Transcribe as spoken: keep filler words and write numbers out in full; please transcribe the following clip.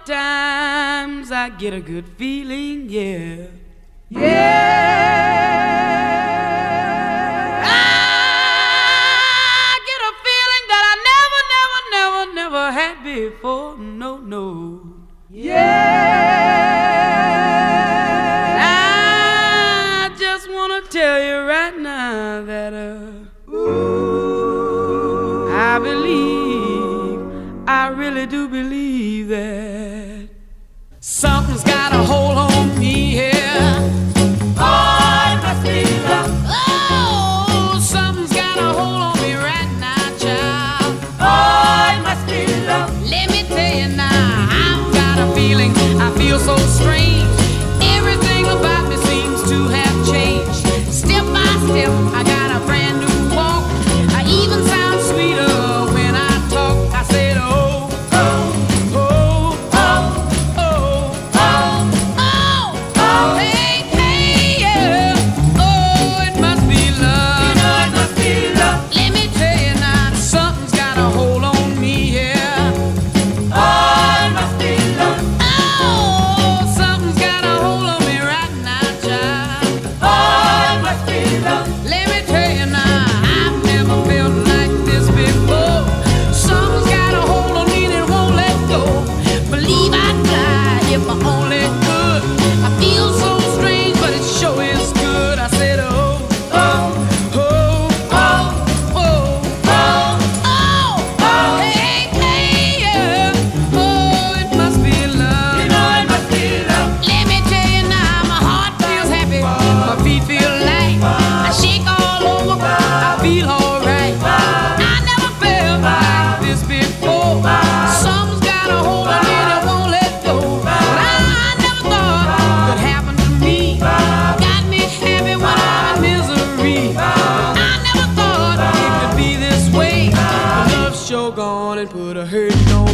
times I get a good feeling, yeah. Yeah. I get a feeling that I never, never, never, never had before. No, no. Yeah. I just wanna tell you right now that uh, Ooh. I believe, I really do believe that something's got a hold on me here. Oh, it must be love. Oh, something's got a hold on me right now, child. Oh, it must be love. Let me tell you now, I've got a feeling, I feel so strange. Everything about me seems to have changed. Step by step, I got a brand new walk. I even sound sweeter when I talk. I said, oh, Oh, oh, oh, oh, oh, oh, oh. hey, hey, yeah. Oh, it must be You love. know it must be love. Let me tell you now, something's got a hold on me, yeah. Oh, it must be love. Oh, something's got a hold on me right now, child. Oh, it must be love. Let me tell you now, I've never felt like this before. Something's got a hold on me that won't let go. Believe I'd fly if I only could. I feel so strange, but it sure is good. I said, oh, Oh, oh, oh, oh, oh, oh, oh. hey, hey, yeah. Oh, it must be You love. know it must be love. Let me tell you now, my heart feels happy, my feet feel light. I shake all over, I feel alright. I never felt like this before. Something's got a hold on me that won't let go. But I never thought it could happen to me. Got me happy when I'm in misery. I never thought it could be this way. But love's sure gone and put a hurting on